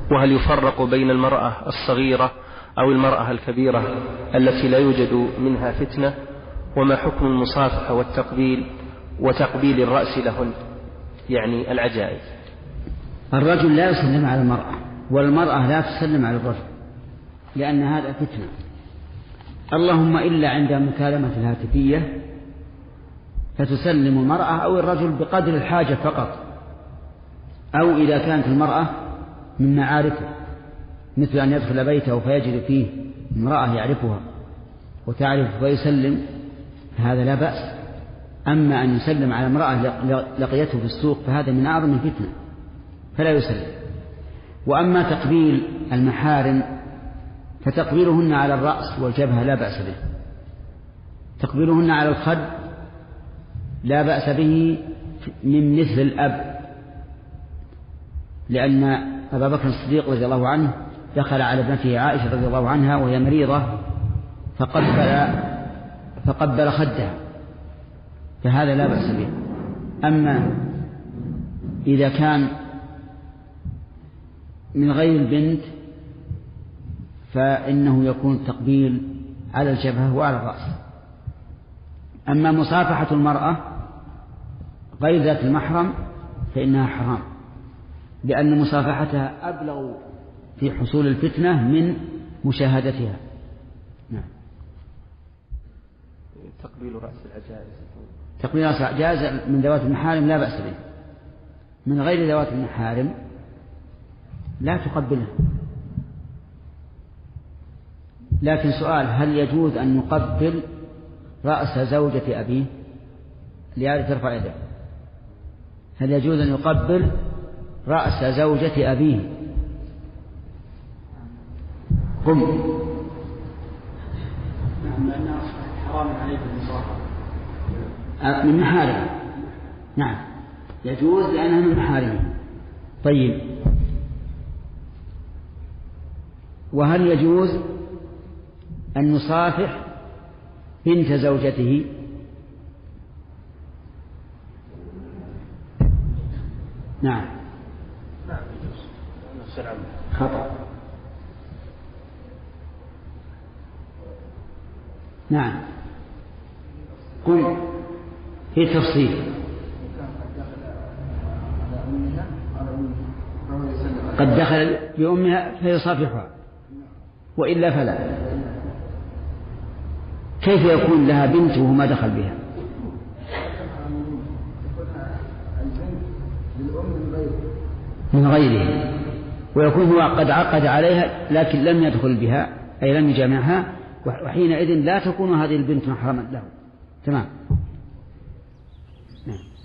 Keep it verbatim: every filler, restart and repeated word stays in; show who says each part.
Speaker 1: وهل يفرق بين المرأة الصغيرة أو المرأة الكبيرة التي لا يوجد منها فتنة؟ وما حكم المصافحة والتقبيل وتقبيل الرأس لهن يعني العجائز؟
Speaker 2: الرجل لا يسلم على المرأة والمرأة لا تسلم على الرجل لأن هذا فتنة، اللهم إلا عند مكالمة الهاتفية فتسلم المرأة أو الرجل بقدر الحاجة فقط، أو إذا كانت المرأة من معارفه مثل أن يدخل بيته فيجد فيه امرأة يعرفها وتعرف فيسلم هذا لا بأس. أما أن يسلم على امرأة لقيته في السوق فهذا من أعظم الفتنة فلا يسلم. وأما تقبيل المحارم فتقبيلهن على الرأس والجبهة لا بأس به، تقبيلهن على الخد لا بأس به من مثل الأب، لأن أبا بكر الصديق رضي الله عنه دخل على ابنته عائشة رضي الله عنها وهي مريضة فقبل فقبل خدها فهذا لا بأس به. أما إذا كان من غير البنت فإنه يكون تقبيل على الجبهة وعلى الرأس. أما مصافحة المرأة غير ذات المحرم فإنها حرام، لأن مصافحتها أبلغ في حصول الفتنة من مشاهدتها. نعم.
Speaker 1: تقبيل رأس العجائز
Speaker 2: تقبيل رأس العجائز من ذوات المحارم لا بأس به، من غير ذوات المحارم لا تقبلها. لكن سؤال: هل يجوز أن نقبل رأس زوجة أبيه؟ لهذا ترفع يده. هل يجوز أن يقبل رأس زوجة أبيه؟ قم.
Speaker 3: نعم، لأنها أصبحت حرام عليكم المصافحة
Speaker 2: من محارم. نعم يجوز لأنها من محارمه. طيب، وهل يجوز أن نصافح بنت زوجته؟ نعم خطأ. نعم قل في تفصيل. قد دخل بأمها فيصافحها وإلا فلا. كيف يكون لها بنت وهو ما دخل بها؟ من غيره، ويكون هو قد عقد عليها لكن لم يدخل بها أي لم يجامعها، وحينئذ لا تكون هذه البنت محرما له. تمام. نعم.